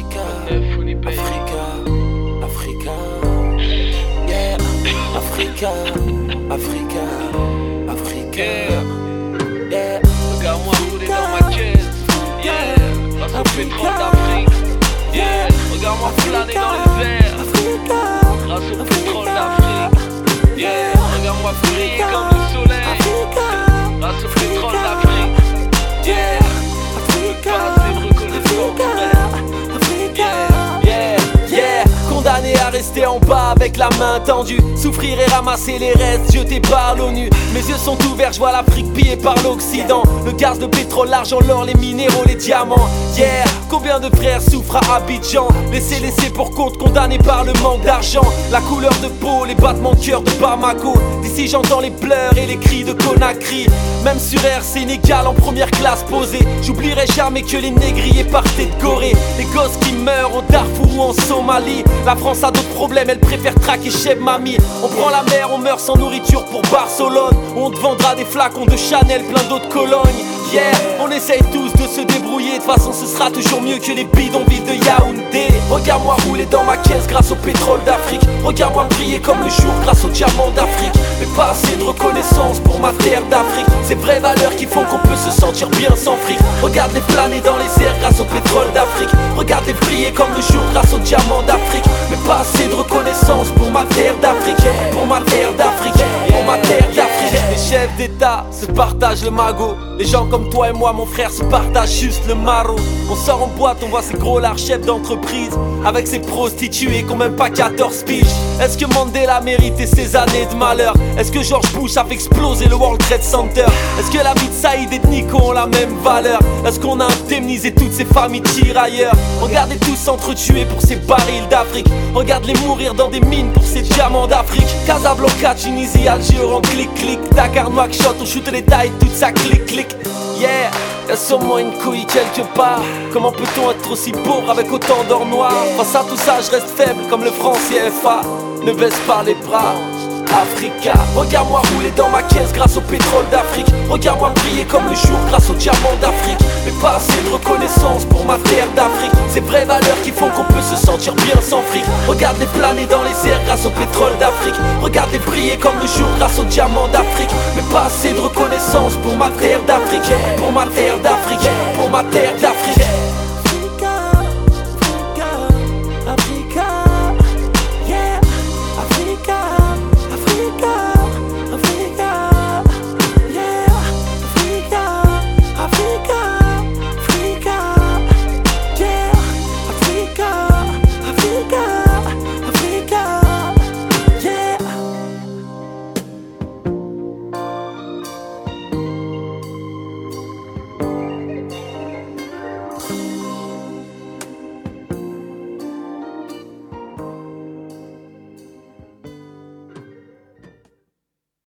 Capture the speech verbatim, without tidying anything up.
Africa, Africa, Africa, yeah, Africa, Africa, Africa, yeah. Regarde-moi rouler dans ma caisse, yeah. Grâce au pétrole d'Afrique, yeah. Regarde-moi flâner dans les airs, grâce au pétrole d'Afrique, yeah. Regarde-moi briller comme le soleil, grâce au pétrole d'Afrique, yeah. Pas assez de reconnaissance, frère. Yeah, yeah, yeah. Condamné à rester en bas avec la main tendue, souffrir et ramasser les restes jetés par l'ONU. Mes yeux sont ouverts, je vois l'Afrique pillée par l'Occident. Le gaz, le pétrole, l'argent, l'or, les minéraux, les diamants. Yeah, combien de frères souffrent à Abidjan, laissés laissés pour compte, condamnés par le manque d'argent. La couleur de peau, les battements de cœur de Bamako. D'ici j'entends les pleurs et les cris de Conakry. Même sur Air Sénégal en première classe posée, j'oublierai jamais que les négriers partaient de Gorée. Les gosses qui meurent au Darfour ou en Somalie. La France a d'autres problèmes, elle préfère traquer Cheb Mami. On prend la mer, on meurt sans nourriture pour Barcelone. On te vendra des flacons de Chanel, plein d'autres colognes. Yeah, on essaye tous de se débrouiller. De toute façon ce sera toujours mieux que les bidonvilles de Yaoundé. Regarde-moi rouler dans ma caisse grâce au pétrole d'Afrique. Regarde-moi briller comme le jour grâce aux diamants d'Afrique. Mais pas assez de reconnaissance pour ma terre d'Afrique. Ces vraies valeurs qui font qu'on peut se sentir bien sans fric. Regarde-les planer dans les airs grâce au pétrole d'Afrique. Regarde-les briller comme le jour grâce aux diamants d'Afrique. Mais pas assez de reconnaissance pour ma terre d'Afrique. Pour ma terre d'Afrique, pour ma terre d'Afrique. Les chefs d'État se partagent le magot. Les gens comme toi et moi, mon frère, se partagent juste le maro. On sort en boîte, on voit ces gros lards chefs d'entreprise avec ces prostituées qui ont même pas quatorze piges. Est-ce que Mandela méritait ses années de malheur? Est-ce que George Bush a fait exploser le World Trade Center? Est-ce que la vie de Saïd et de Nico ont la même valeur? Est-ce qu'on a indemnisé toutes ces familles tirailleurs? Regardez tous s'entretuer pour ces barils d'Afrique. Regarde-les mourir dans des mines pour ces diamants d'Afrique. Casablanca, Tunisie, Alger, en clic-clic. Dakar, Nouakchott, on shoot les tailles, toute ça clic-clic. Yeah, y'a sûrement une couille quelque part. Comment peut-on être aussi pauvre avec autant d'or noir? Face à tout ça, je reste faible comme le franc C F A. Ne baisse pas les bras. Africa, regarde-moi rouler dans ma caisse grâce au pétrole d'Afrique. Regarde-moi briller comme le jour grâce aux diamants d'Afrique. Mais pas assez de reconnaissance pour ma terre d'Afrique. Ces vraies valeurs qui font qu'on peut se sentir bien sans fric. Regarde-les planer dans les airs grâce au pétrole d'Afrique. Regarde-les briller comme le jour grâce aux diamants d'Afrique. Mais pas assez de reconnaissance pour ma terre d'Afrique. Pour ma terre d'Afrique, pour ma terre d'Afrique.